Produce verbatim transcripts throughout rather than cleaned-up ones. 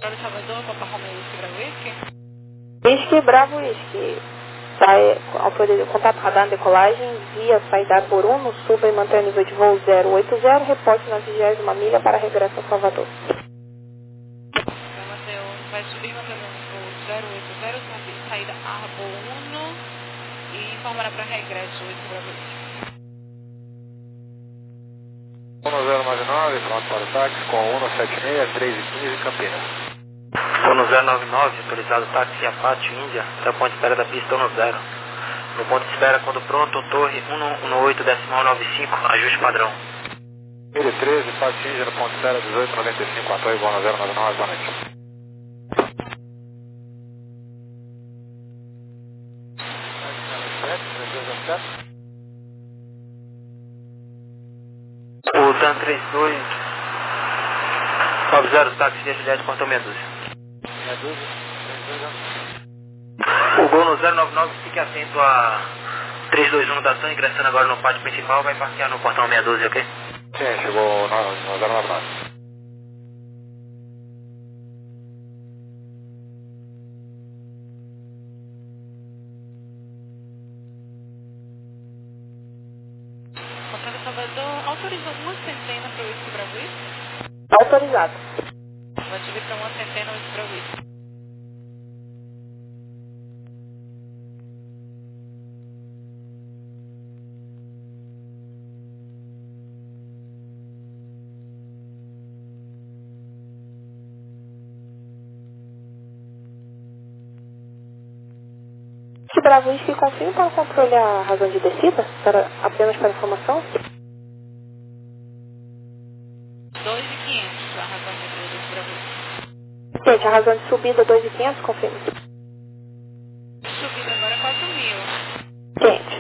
Salvador, Papa Romeo Whisky Bravo Whisky. Whisky Bravo Whisky. Sai, autoriza, contato radar decolagem via saída por um, no suba e manter o nível de voo zero oito zero, reporte na vigésima milha para regresso a Salvador. Vai, manter, vai subir mantendo o voo zero oito zero, saída Arbo um e informará para regresso Whisky Bravo Whisky. um zero nove nove, pronto para o táxi com um sete seis, três e quinze, Campinas. um zero nove nove, autorizado táxi Apache Índia, até o ponto de espera da pista um zero. No ponto de espera, quando pronto, torre um um oito decimal nove cinco, ajuste padrão. Ele treze, Apache Índia no ponto de espera dezoito noventa e cinco, apoio um zero nove nove, boa noite. O TAN trinta e dois, nove zero, táxi de Juliette, Portão Meia Dúzia. Meia dúzia? O Gol no zero nove nove, fique atento a trezentos e vinte e um da TAN, ingressando agora no pátio principal, vai parquear no portão meia dúzia, ok? Sim, chegou no zero nove nove. Hotel Salvador, autoriza uma centena para o Whisky Bravo Whisky. Autorizado. Vai subir para uma centena o Whisky Bravo Whisky. Whisky Bravo Whisky, confirme para o controle a razão de descida, para, apenas para informação. dois mil e quinhentos, a razão de descida do Whisky Bravo Whisky. Gente, a razão de subida dois mil e quinhentos, confirme. Subida agora quatro mil. Gente,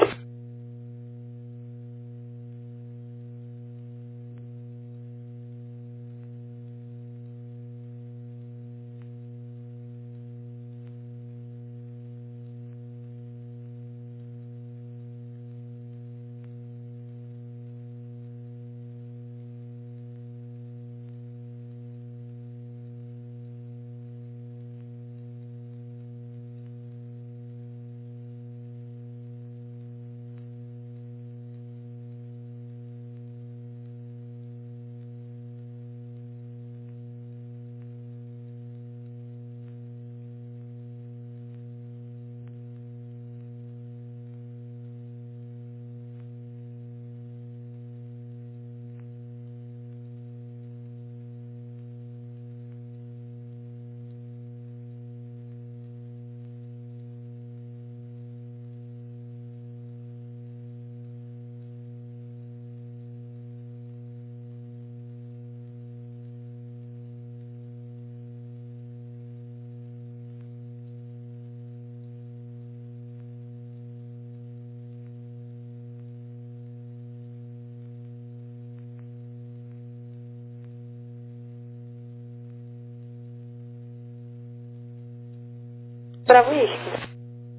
Bravo Whisky.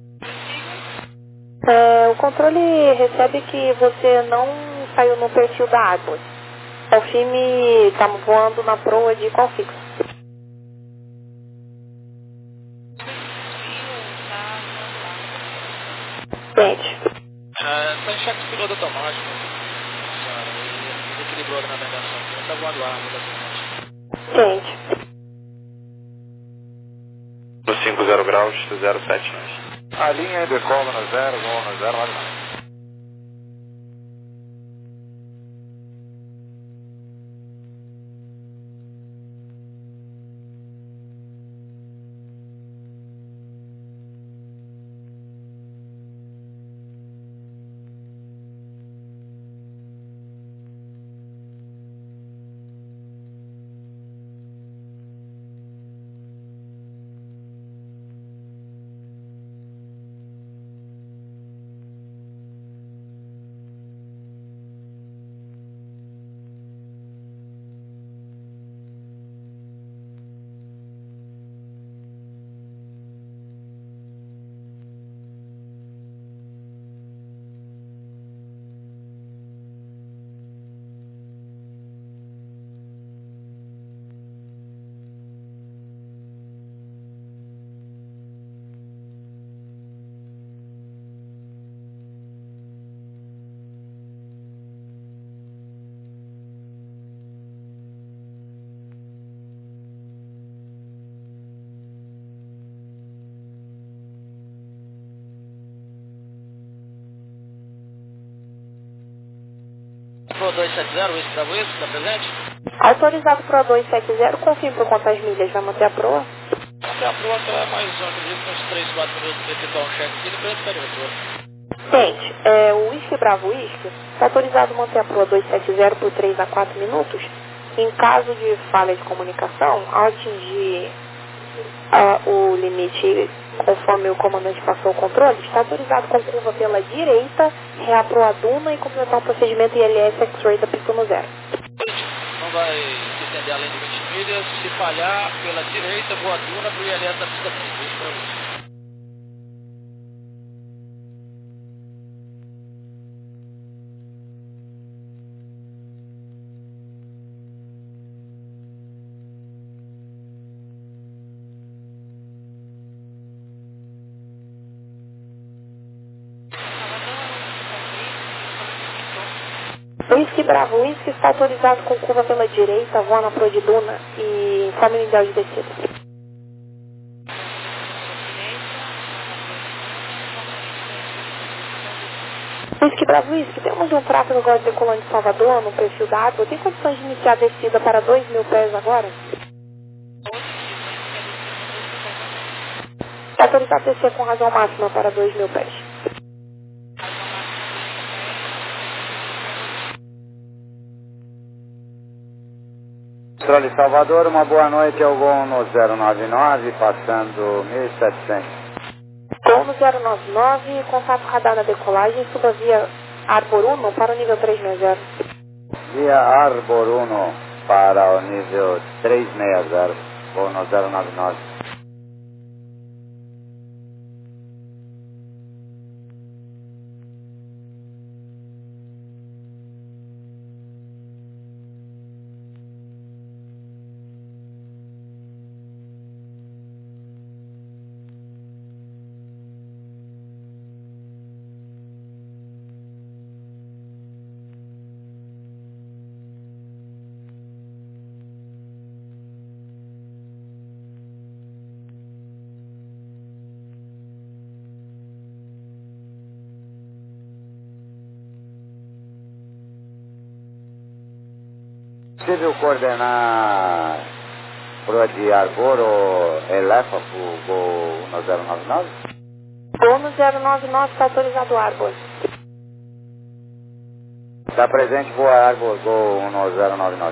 É, o controle recebe que você não saiu no perfil da água. Confirme, está voando na proa de qual fixo? Gente. Está em cheque de piloto automático, senhora, e desequilibrou ali na navegação. Está voando lá, basicamente. Gente. No cinco zero graus, zero sete nove. A linha decola no zero, voo no zero nove nove. Pro dois sete zero, esse Bravo Whisky, está presente? Autorizado Pro dois sete zero, confirme por quantas milhas vai manter a proa? Manter a proa até mais, eu acredito, uns três, quatro minutos para efetuar um cheque aqui, depois pede o retorno. Gente, é, o Whisky Bravo Whisky está autorizado manter a proa dois sete zero por três a quatro minutos. Em caso de falha de comunicação, ao atingir uh, o limite conforme o comandante passou o controle, está autorizado com curva pela direita, reaproar a duna e completar o procedimento I L S X-Ray da pista no zero. Não vai se estender além de vinte milhas. Se falhar pela direita, boa duna para o I L S da pista cinco. Isso para você. Whisky Bravo Whisky está autorizado com curva pela direita, voa na proa de duna e informe inicial de descida. Whisky Bravo Whisky, temos um tráfego agora decolando de Salvador no perfil da água. Tem condições de iniciar a descida para dois mil pés agora? Está autorizado a descer com razão máxima para dois mil pés. Controle Salvador, uma boa noite, é o Gol no zero nove nove, passando mil e setecentos. Gol no zero nove nove, contato radar na decolagem, suba via Arbor um para o nível trezentos e sessenta. Via Arbor um para o nível trezentos e sessenta, Gol no zero nove nove. Possível coordenar proa de Arbor ou Elefa para o Gol no zero nove nove? Gol no zero nove nove está autorizado Arbor. Está presente, voa Arbor, Gol no zero nove nove.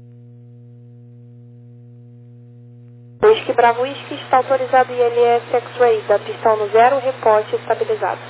Whisky Bravo Whisky está autorizado I L S X-Ray da pistão no zero, reporte estabilizado.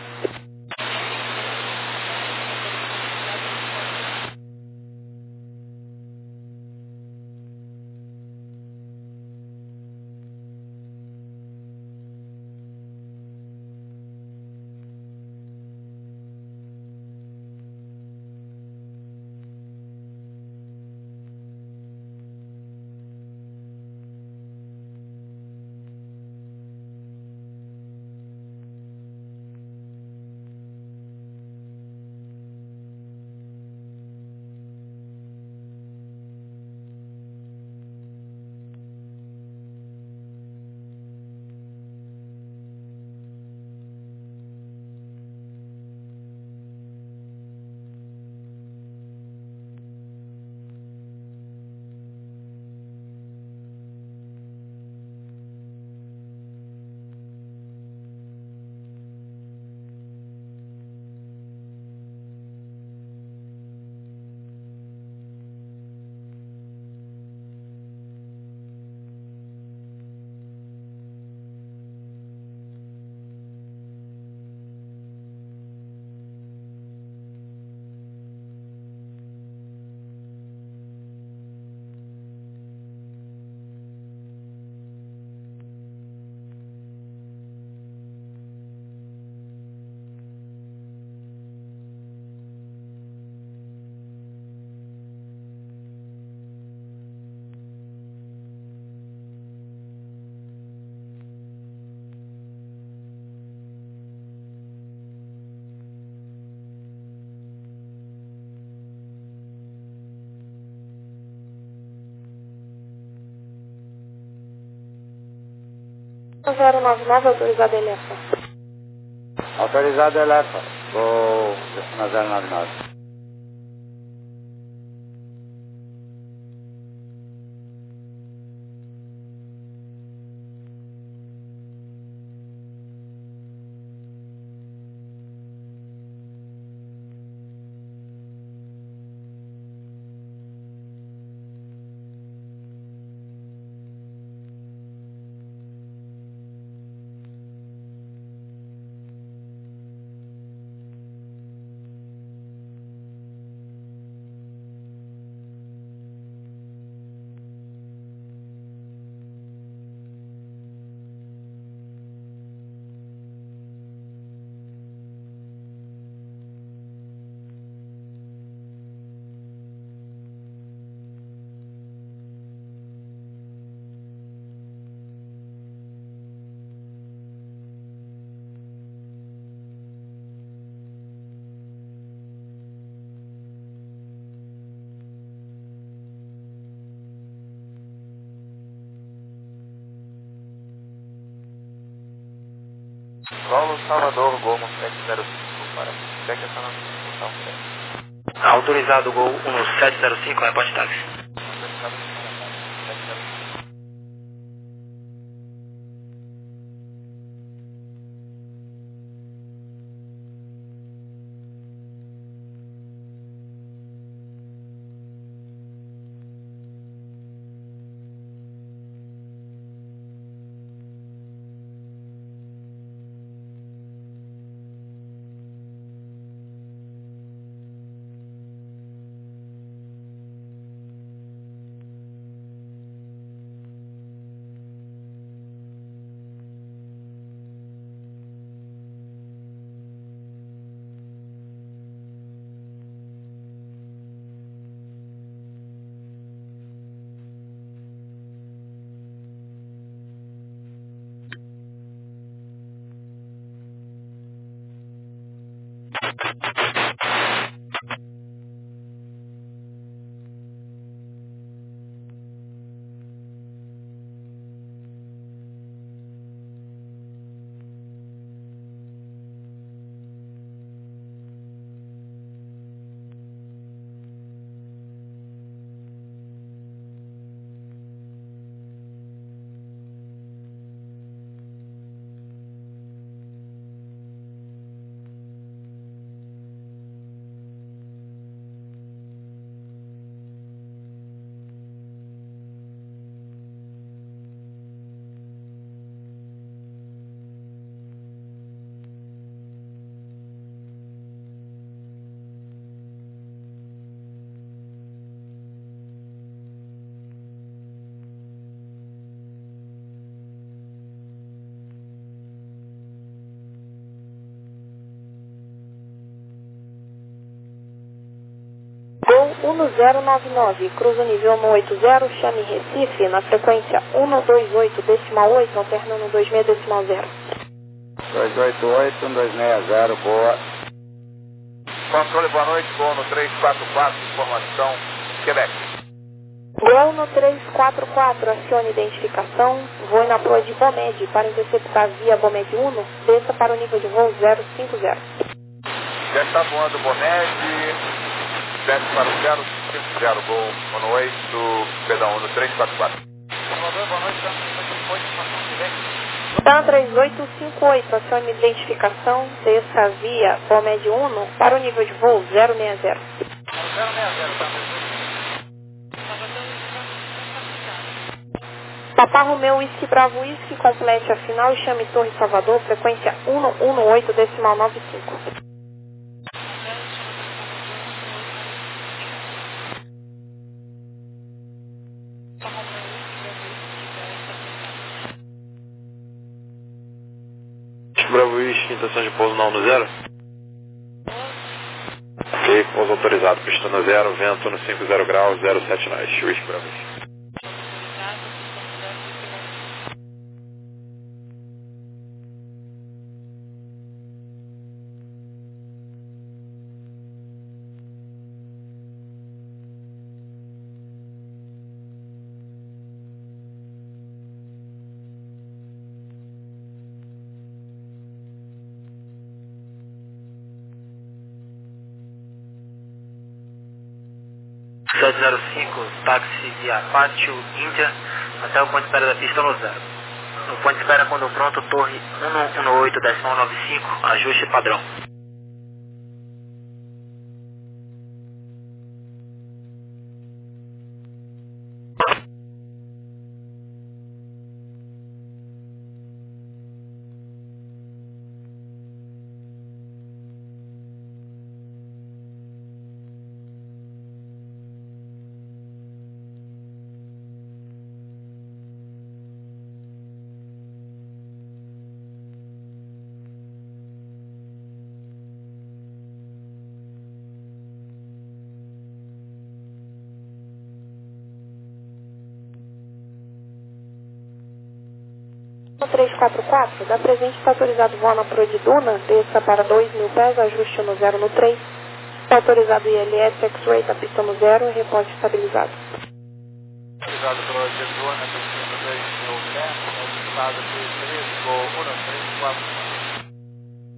zero nove nove autorizado Elefa. Autorizado Elefa, Gol no zero nove nove. Salvador, Gol sete zero cinco para cheque essa nossa. Autorizado Gol um sete zero cinco, reporte táxi. um zero nove nove, cruza nível um oito zero, chame Recife, na frequência um dois oito, decimal oito, alternando dois seis, decimal zero. dois oito oito, um dois seis zero, boa. Controle, boa noite, Gol no três quatro quatro, informação, Quebec. Gol no três quatro quatro, acione identificação, voe na proa de Bomed, para interceptar via Bomed um, desça para o nível de voo zero cinco zero. Já está voando Bomed. Desce para o zero cinco zero, Gol um oito, perdão, no três quatro quatro. Salvador, boa noite, TAM três oito cinco oito, acione identificação, desça via Bomed um para o nível de voo zero seis zero. zero seis zero, tá? Papa Romeu Whisky Bravo Whisky, complete a final e chame Torre Salvador, frequência um um oito, decimal nove cinco. Bravo Whisky, intenção de pouso na um zero. Ok, pouso autorizado, pista no zero, vento no cinco zero graus, zero sete nós, Whisky Bravo Whisky. sete zero cinco, táxi via Pátio, Índia, até o ponto de espera da pista no zero. No ponto de espera, quando pronto, torre um um oito, decimal nove cinco, ajuste padrão. três quatro quatro, da presente está autorizado voar na proa de Duna, desça para dois mil pés, ajuste no zero no três. Está autorizado I L S X-Ray da pista no zero e reporte estabilizado. Autorizado proa de Duna, pista no dois mil pés, autorizado por três, Gol um três quatro.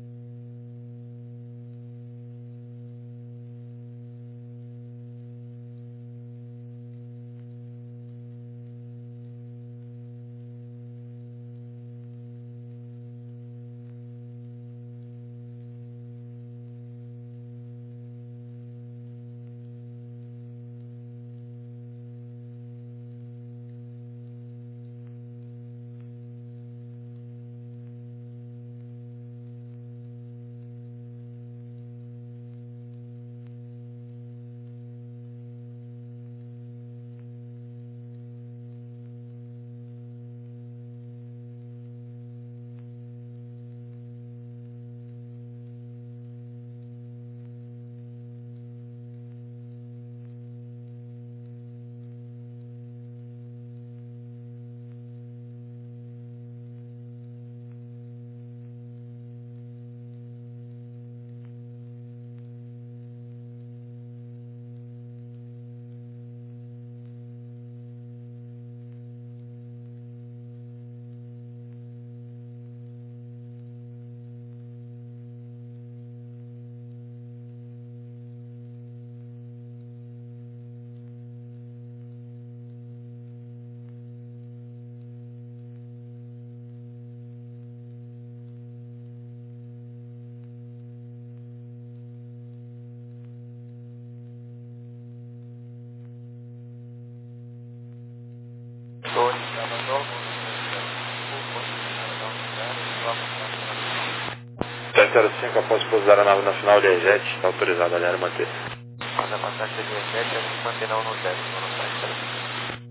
sete zero cinco, após pousar a nave na final de Jet, está autorizado a alinhar e manter. Após a passagem de Jet, a gente mantém na um no zero, um no sete zero cinco.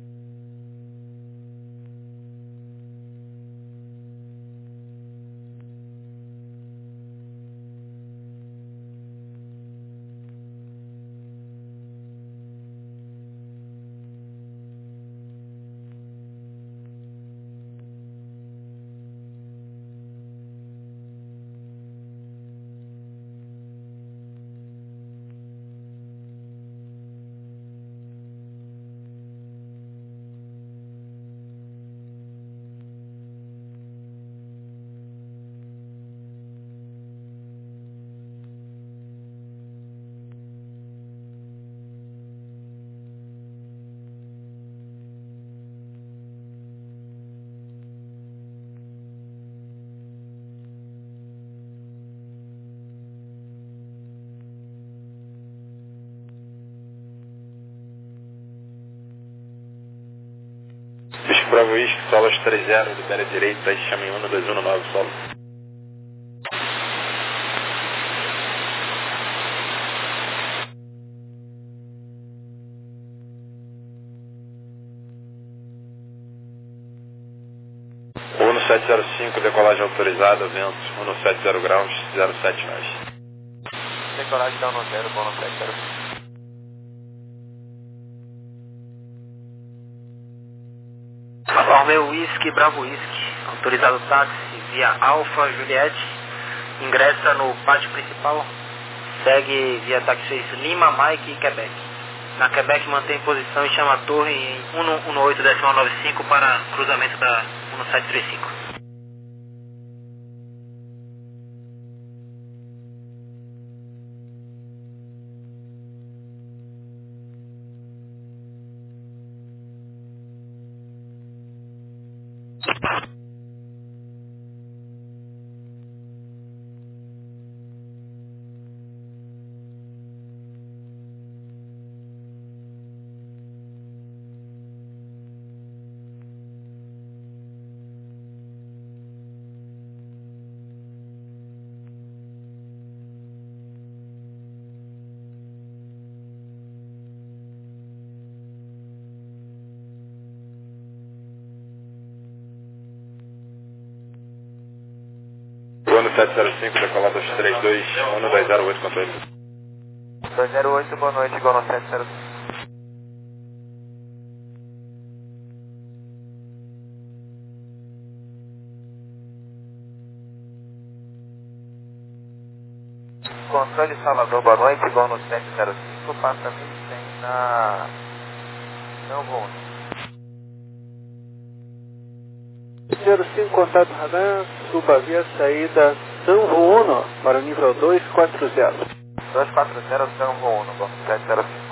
Bravo Whisky, solas três zero, libera direita, chama em um dois um nove, solo. um no sete zero cinco, decolagem autorizada, vento um no sete zero graus, zero sete nós. Decolagem da um no zero, bom no sete zero cinco. Romeo Whisky, Bravo Whisky, autorizado táxi via Alfa Juliette, ingressa no pátio principal, segue via táxi suíço Lima, Mike e Quebec. Na Quebec mantém posição e chama a torre em um um oito decimal nove cinco para cruzamento da um sete três cinco. um sete zero cinco, decolado dois três dois, um dois zero oito, controle. dois zero oito, boa noite, igual no sete zero cinco. Controle Salvador, boa noite, igual no sete zero cinco, passa mil e cem na... não vou. zero cinco, contato radar, suba via saída São Juano para o nível dois quatro zero. dois quatro zero, São Juano, bom, sete zero cinco.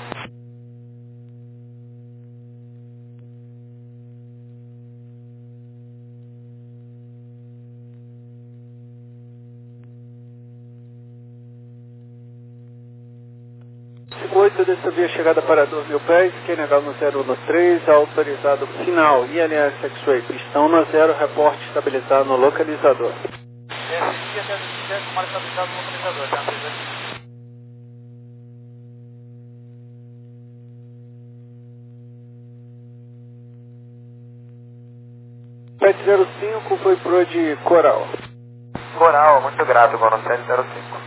oito dessa via chegada para dois mil pés, Q N H no zero um três, autorizado final, I L S X-Ray, pistão no zero, reporte estabilizado no localizador. Esse dia deve ser como estabilizado no localizador, tá? sete zero cinco foi pro de Coral. Coral, muito grato, igual no sete zero cinco.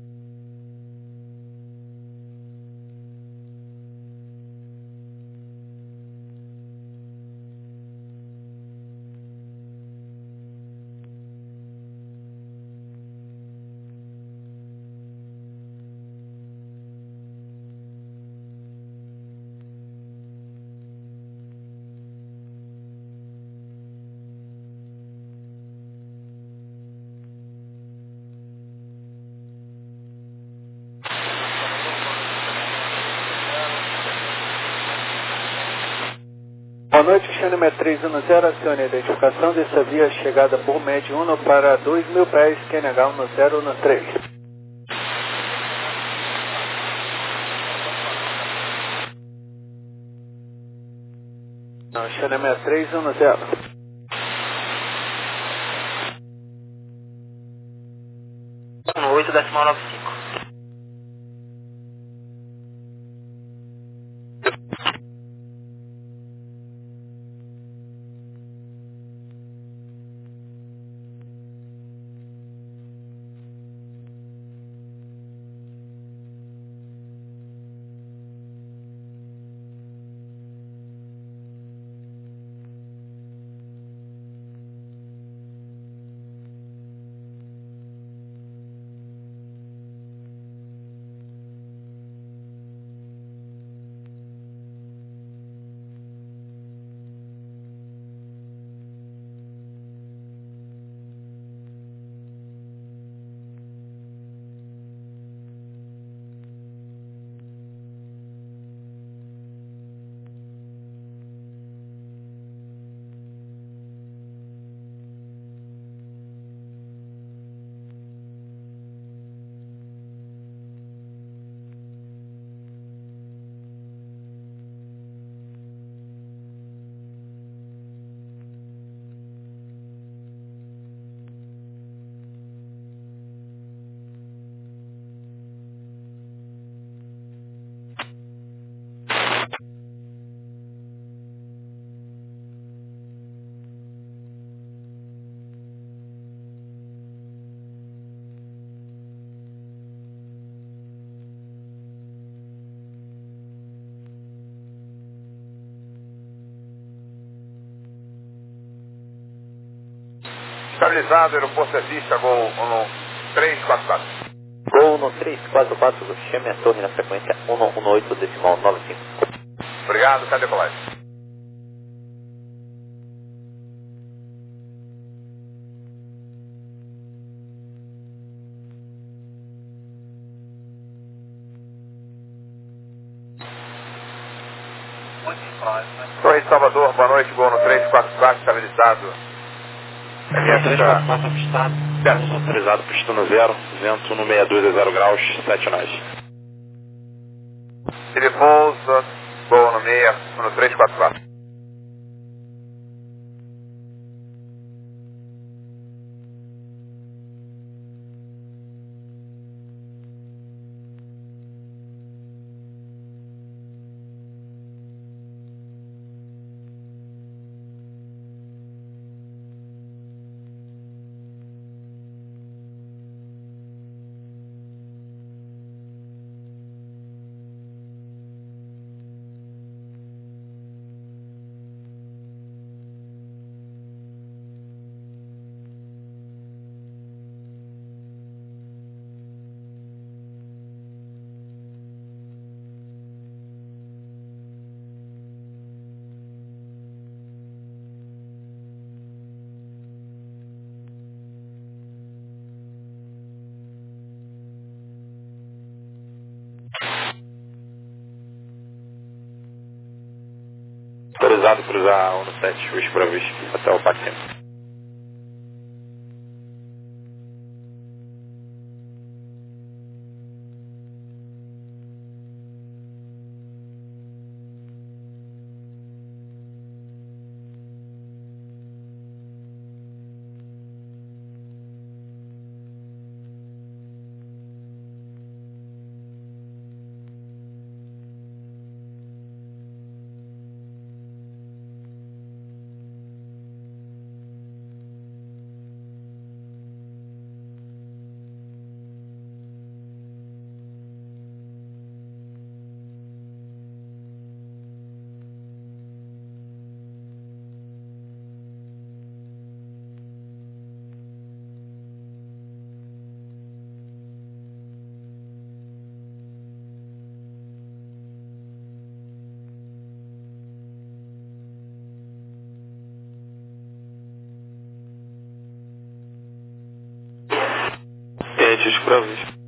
Boa noite, Xaname três um zero, acione a identificação dessa via chegada por médio um para dois mil pés, Q N H um zero um três. Xaname três um zero. oito, decimal noventa e cinco. Estabilizado, aeroporto exista, Gol um três quatro quatro. Gol um três quatro quatro, chame a torre na frequência um um oito, decimal noventa e cinco. Obrigado, cadê a decolagem? Oi, Salvador, boa noite, Gol um três quatro quatro, estabilizado. três quatro quatro avistado, autorizado, pistando zero, vento no sessenta e dois a zero graus, sete nós. Ele pousa, Gol no meia, no três quatro quatro. Autorizado cruzar um sete, Whisky para Whisky, até o Paquim. Whisky para Whisky.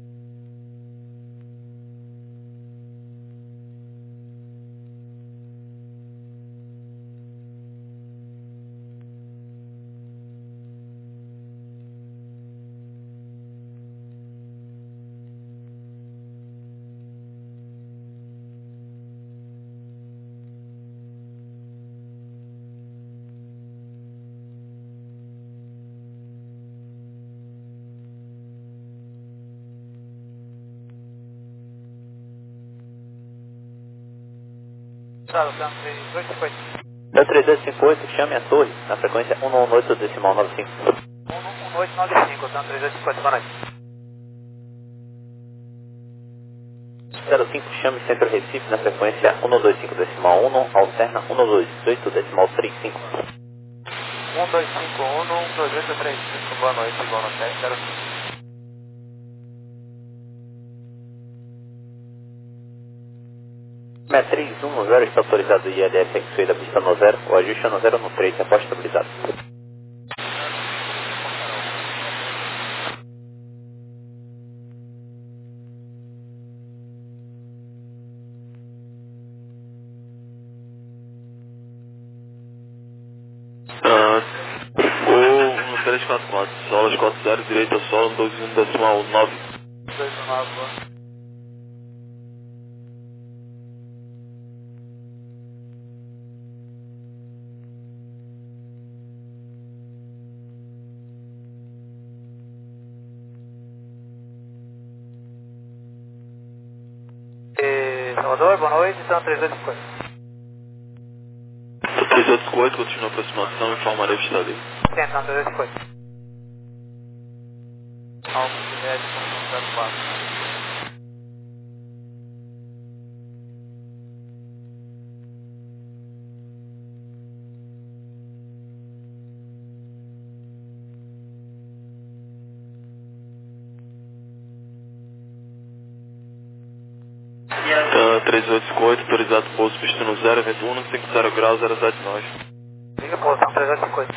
Céu três dois cinco oito, chame a torre na frequência um um oito decimal nove cinco. um um oito nove cinco, Céu três dois cinco oito, boa noite. zero cinco, chame Centro Recife na frequência um dois cinco decimal um, alterna um dois oito decimal trinta e cinco. um dois cinco um, um dois oito três cinco, boa noite, boa noite, zero cinco. Matriz um zero está autorizado I L S X da pista no zero, o ajuste é no zero no três, aposta estabilizado. O no três quatro quatro, solas quatro zero, direita solo, dois um decimal nove. dois um nove, boa. Salvador, boa noite, Céu três dois cinco oito. três oito cinco oito, continua a aproximação, informarei o estado aí. Sim, Céu três dois cinco oito. Alfa Juliette, zero quatro. Uh, três oito cinco oito, autorizado pouso pista no zero, vento um, cinco zero graus, zero sete nove. Liga posição três oito cinco oito.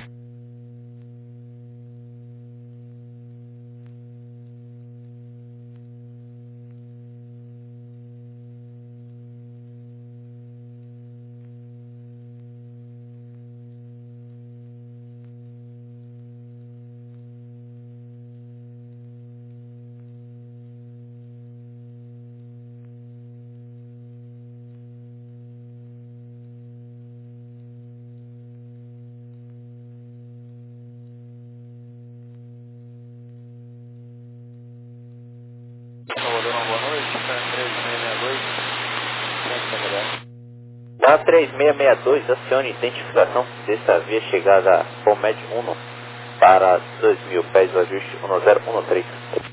Na três seis seis dois, acione identificação desta via chegada Comed um para dois mil pés, o ajuste um zero um três.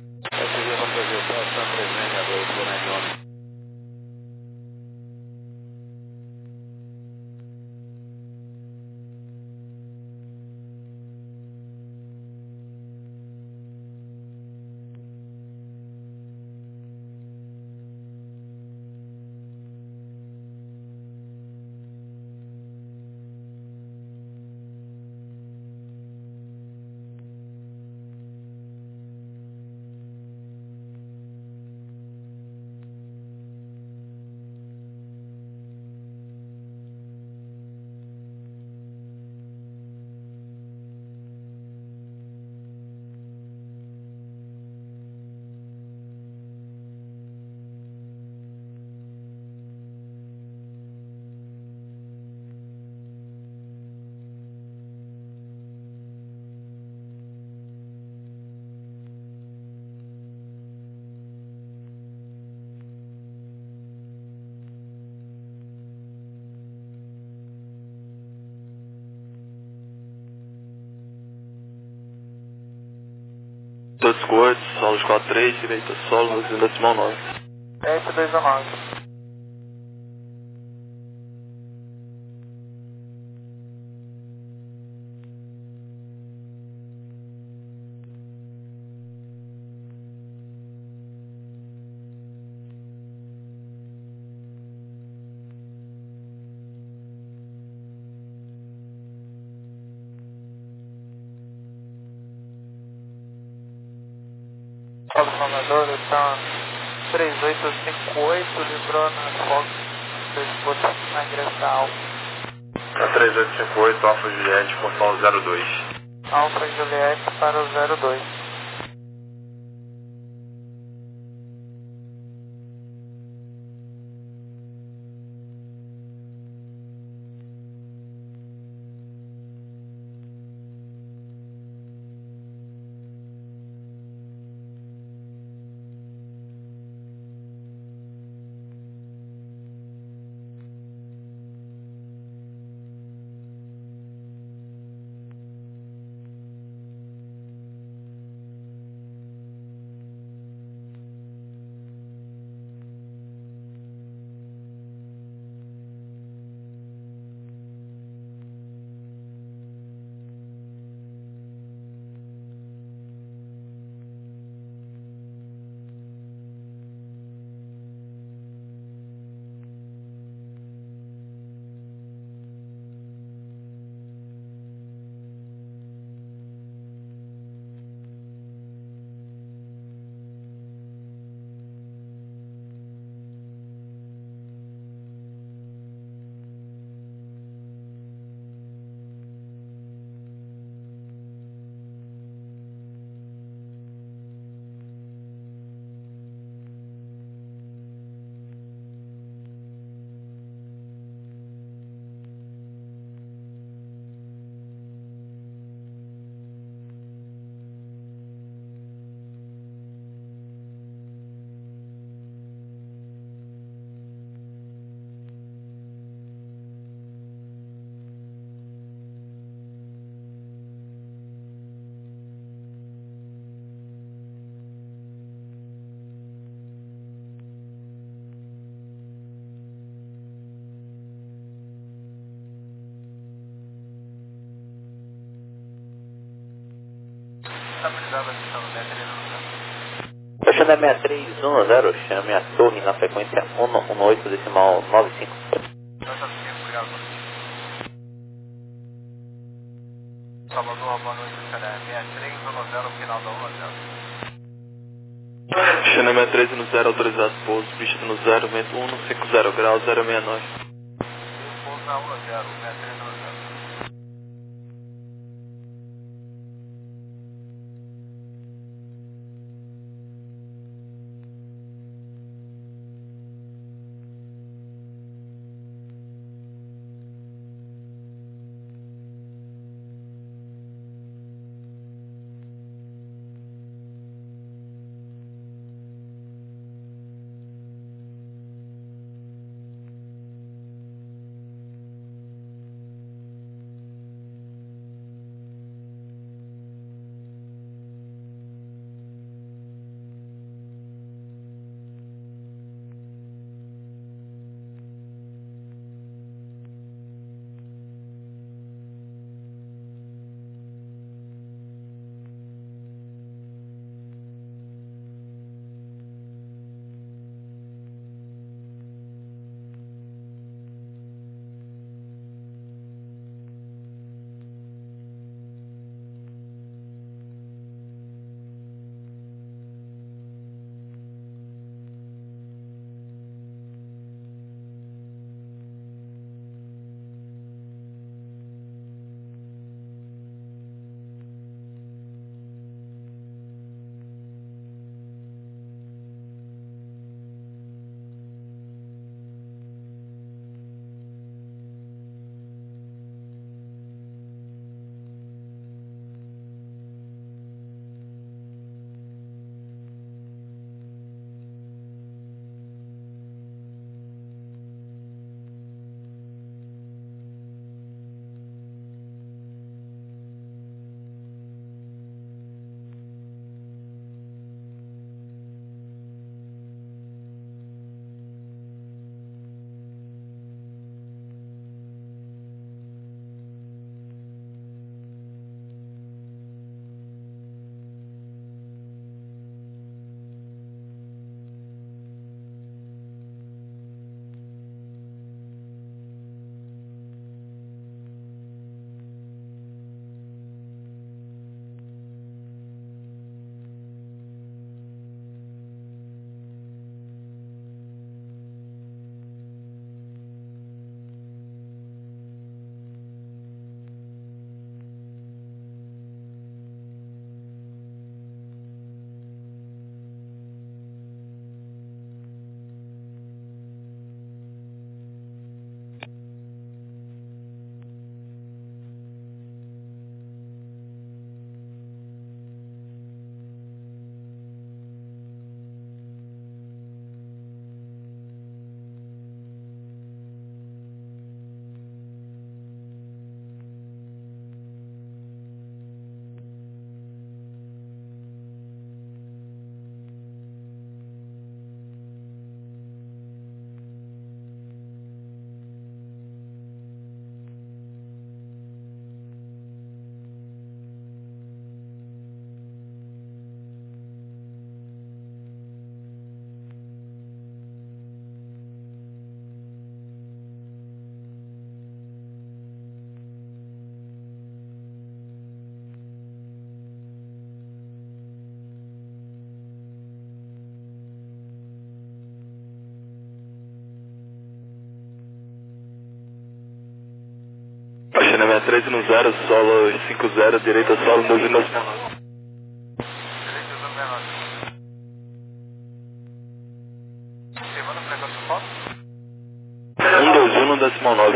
dois cinco oito, solos quatro três, direita solo, dois um decimal nove. S dois nove. Fala, Salvador, está três oito cinco oito, livrou na Fox, dois na direção da Alfa. Tá três oito cinco oito, Alfa Juliette, portão zero dois. Alfa Juliette para o zero dois. Baixando a sessenta e três dezesseis, chame a torre na frequência cento e dezenove decimal noventa e cinco. Salvador, boa noite, sessenta e três dezesseis, final da um zero. China sessenta e três no zero, autorizado pouso, pista no zero, vento um, cinquenta graus, zero sessenta e nove. Pouso na um zero, sessenta e três dezesseis. China sessenta e três no zero, solo cinquenta, direita solo doze no nove. um dois um no decimal nove.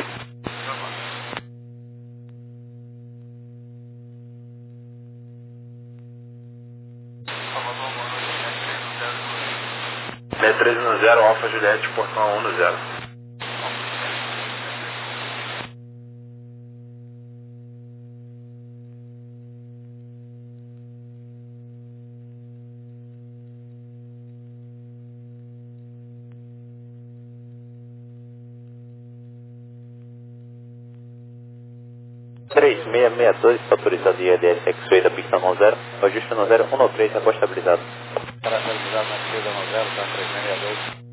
sessenta e três no zero, Alfa Juliette, portão um no zero. três seis seis dois, autorizado I L S X-Way da pista um zero, ajuste um zero um três, reposto estabilizado. Para estabilizado na pista um zero, tá três seis seis dois.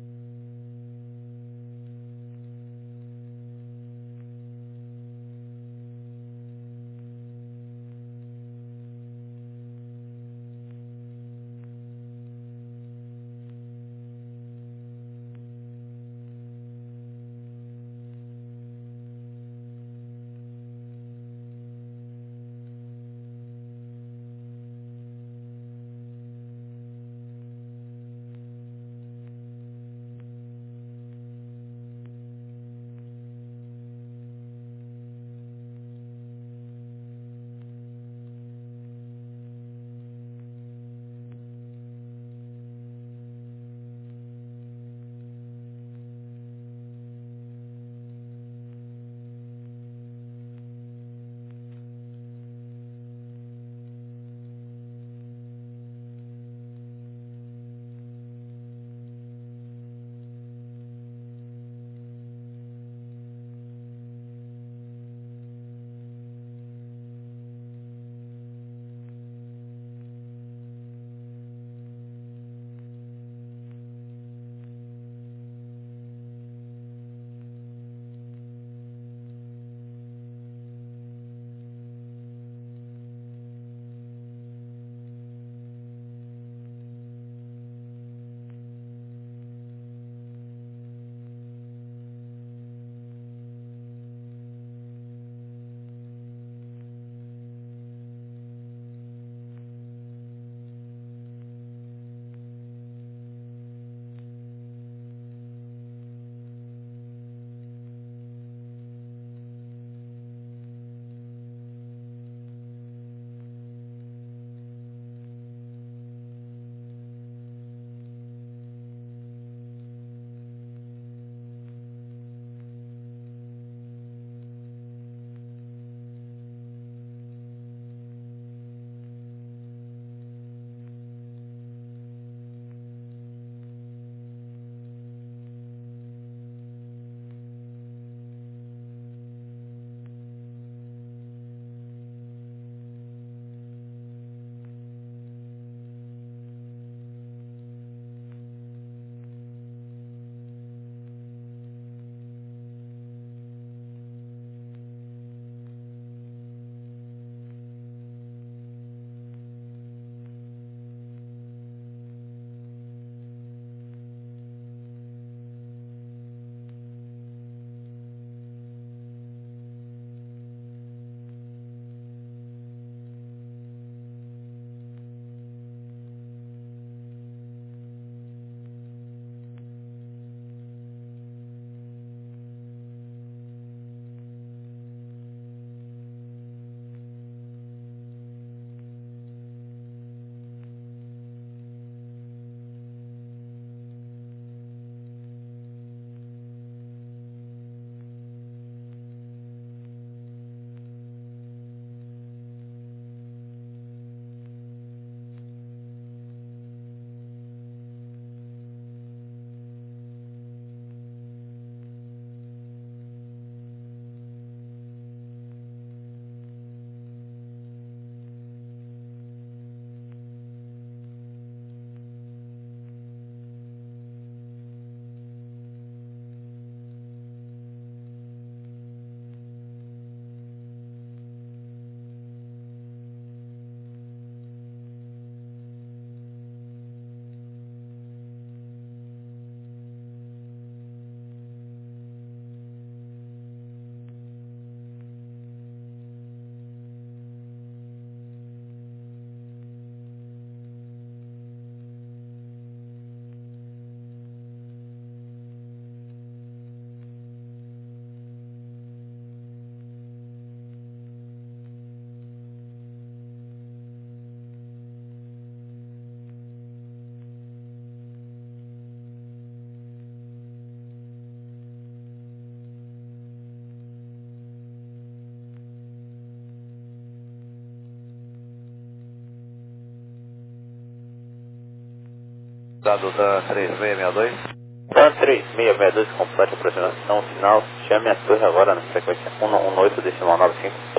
Dado da três seis seis dois. Dan três seis seis dois, complete aproximação final. Chame a torre agora na frequência um um oito decimal nove cinco.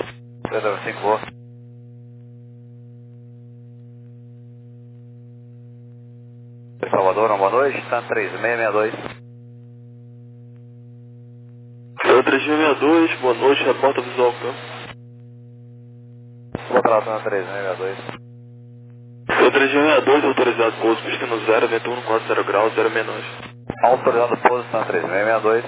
Pedro cinco, boa. Salvador, uma boa noite, está três seis seis dois. Então, três seis seis dois, boa noite, reporta visual, campo. Boa tração, três seis seis dois. Então, três seis seis dois, autorizado pouso, pista no zero, vento um quatro zero graus, zero menores. Autorizado pouso, está três seis seis dois.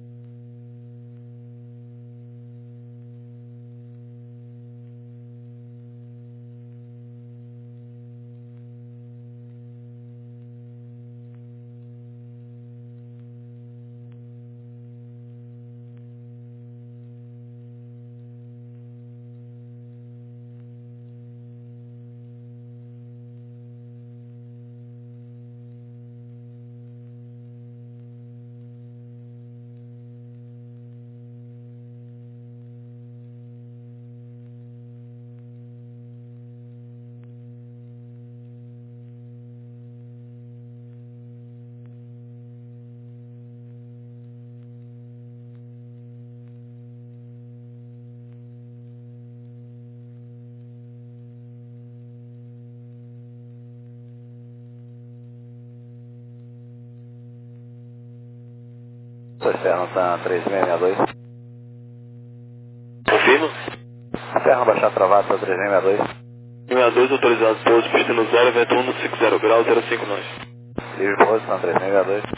Serra está três seis seis dois. Confirma? Serra baixar travado, está três seis seis dois. seis dois, autorizado pouso, pista no zero, vento um cinco zero graus, zero cinco nós. Livre pouso, está três seis seis dois.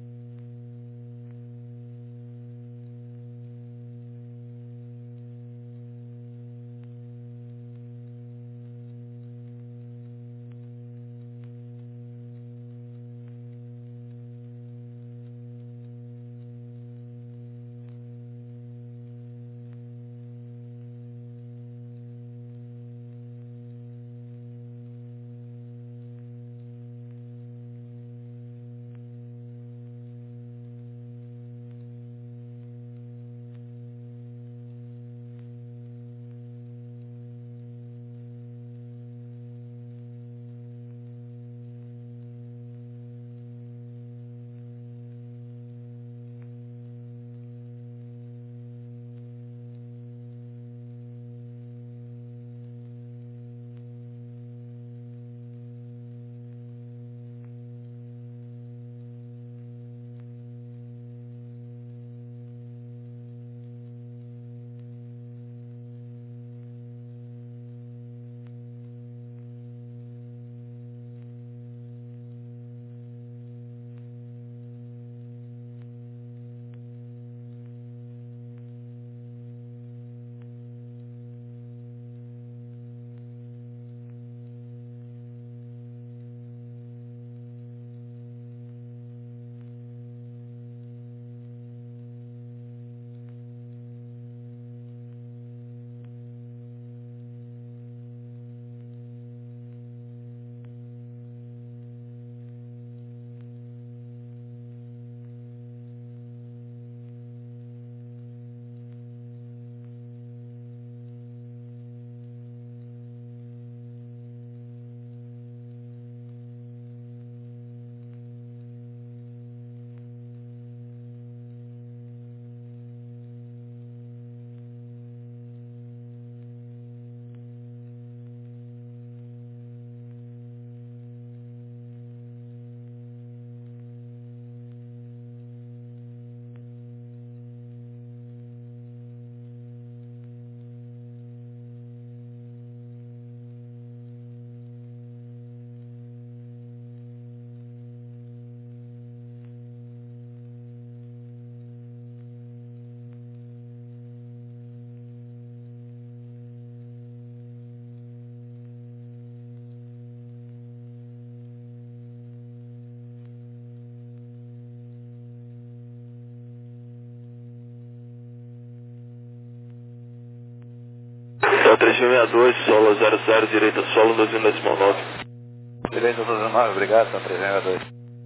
Então, três seis seis dois, solo zero zero, direita solo, dois um decimal nove. Direita dois um nove, obrigado, está três seis seis dois.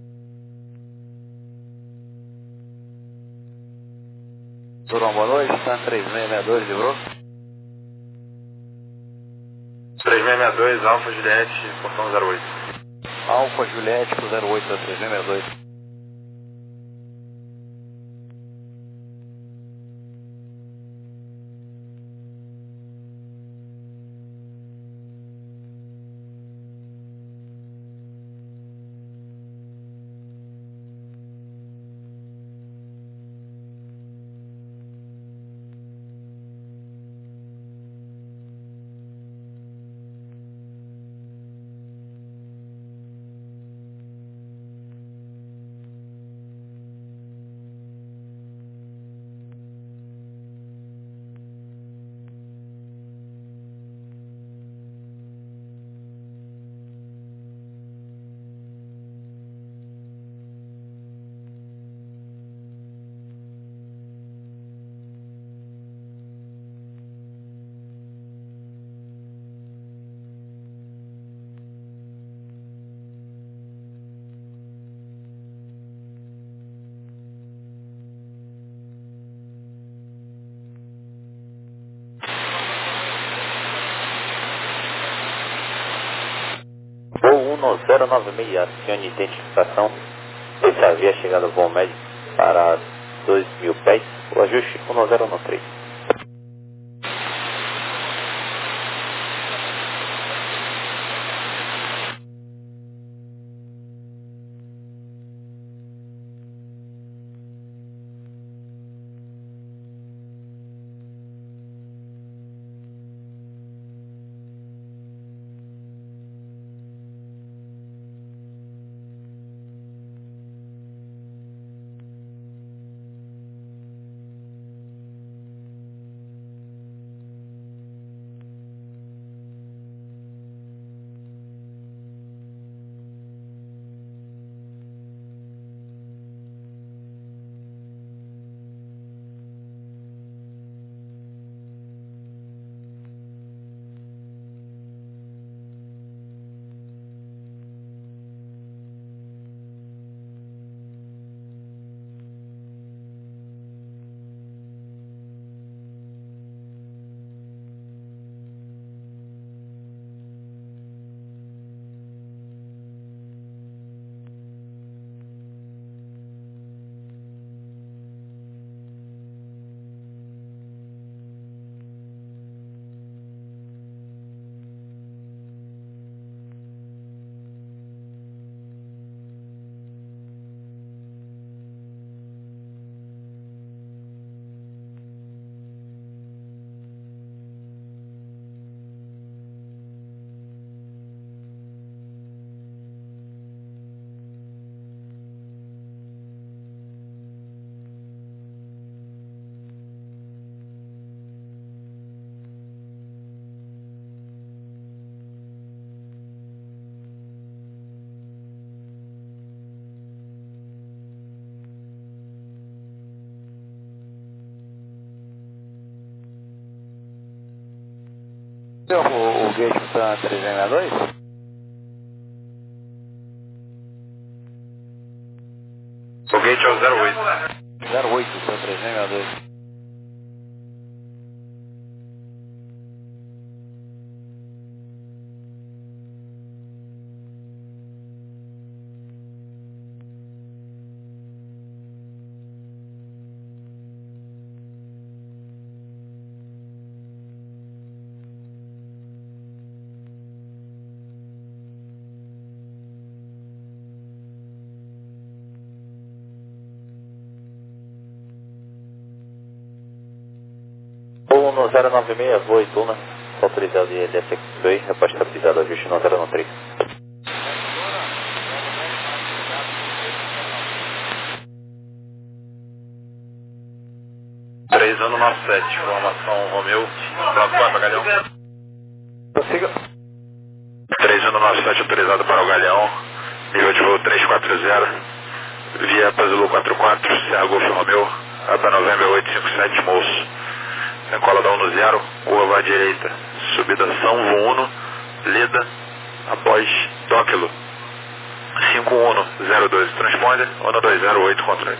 Tudo uma boa noite, está três seis seis dois, livrou? três seis seis dois, Alfa Juliette, portão zero oito. Alfa Juliette pro zero oito, três seis seis dois. um zero nove seis, acione identificação. Esse havia chegado ao voo médio para dois mil pés, o ajuste um zero um três. O, o gate para trezentos e sessenta e dois? O gate é o zero oito. zero oito para trezentos e sessenta e dois. um zero nove seis, voo Ituna, autorizado I L S X-Way, reposta estabilizado, ajuste um zero um três. três um nove sete, formação Romeu, pronto para o Galeão. Prossiga. três um nove sete autorizado para o Galeão, nível de voo trezentos e quarenta, via Pazulu quatro quatro, Serra Golf Romeu, Alfa November oitocentos e cinquenta e sete, moço. Decola da um zero, curva à direita, subida São Vuno, Leda, após Tóquilo. cinco um zero dois, transponder, um dois zero oito, controle.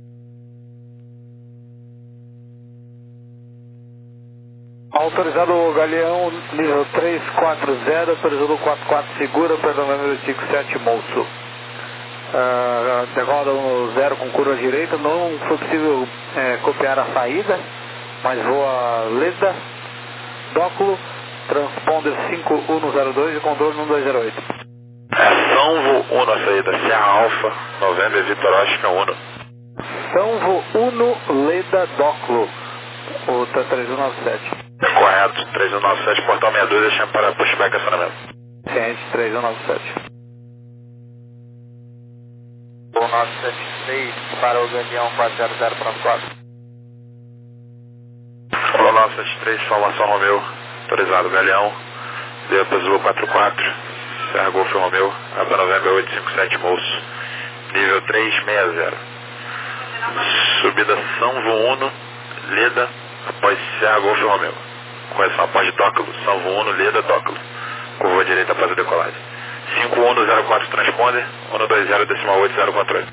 Autorizado o Galeão, nível trezentos e quarenta, autorizado quatro quatro, segura, perdão, número cinquenta e sete, moço. Uh, decola da um zero com curva à direita, não foi possível é, copiar a saída, mas voa Leda, Dóculo, transponder cinco um zero dois e controle um dois zero oito. É São Vuno a saída, Serra Alfa, November Vitor Oscar um. São Vuno, Leda, Dóculo, o três um nove sete. Correto, três um nove sete, portal sessenta e dois, deixando para pushback acionamento. Ciente, três um nove sete. um nove sete três para o Galeão quatro zero zero, pronto quatro. nove sete três, formação Romeu, autorizado Galeão, via Pazulu quatro quatro, Serra Golf Romeu, Alfa November oitocentos e cinquenta e sete, moço, nível trezentos e sessenta. Subida São Vuno, Leda, após Serra Golf Romeu. Correção após de Tóquilo, São Vuno, Leda, Tóquilo. Curva à direita após a decolagem. cinco um zero quatro, transponder, um dois zero, decimal oito zero, controle.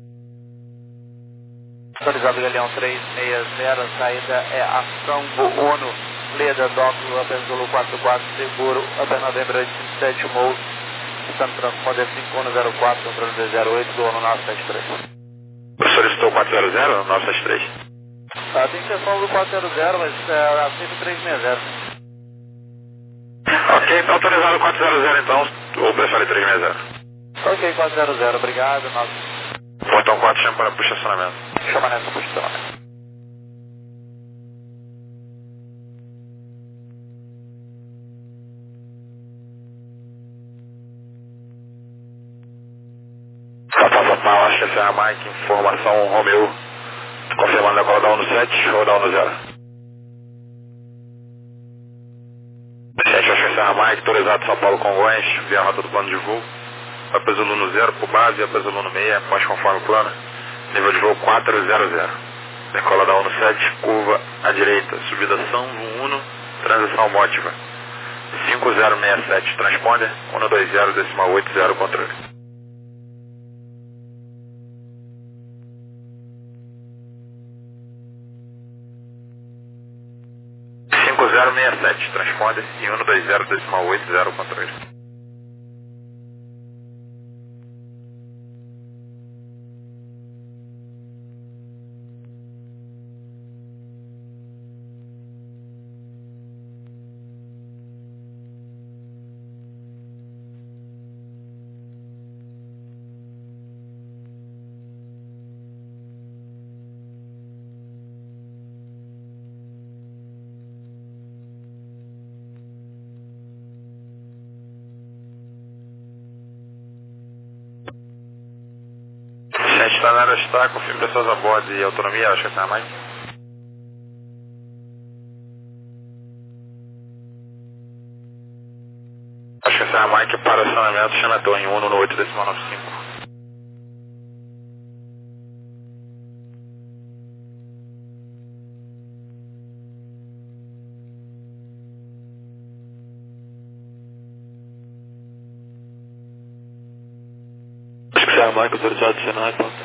Autorizado Galeão trezentos e sessenta, a saída é a São Vuno, Leda, Dóculo, Apenzolo quatro quatro, seguro, Alfa November oitocentos e cinquenta e sete, moço, solicitando transponder cinco um zero quatro, controle D zero oito, do ano nove sete três. Solicitou quatrocentos no nove sete três? Ah, tem exceção do quatrocentos, mas é, aceita trezentos e sessenta. Ok, está autorizado quatrocentos então, ou prefere trezentos e sessenta? Ok, quatrocentos, obrigado. Nós... Portão quatro, chama para estacionamento. Chama nessa para estacionamento. Papapá, acho que essa é a Mike, informação Romeu, confirmando agora da um no sete ou da um no zero? sete, acho que essa é a Mike, autorizado São Paulo Congonhas, via rota do plano de voo, após o aluno zero por base, após o aluno meia, após conforme o plano, nível de voo quatrocentos, decola da um no sete, curva à direita, subida São Uno, transição mótiva, cinco zero seis sete, transponder, um dois zero, decimal oito zero, controle. cinco zero seis sete, transponder e um dois zero, decimal oito zero, controle. Está na área, está, confirme pessoas a bordo e autonomia, acho que essa é a Mike. Acho que essa é a Mike para acionamento, Xanatão em um no oito decimal nove cinco. Acho que essa é a Mike autorizada de Senai, pô.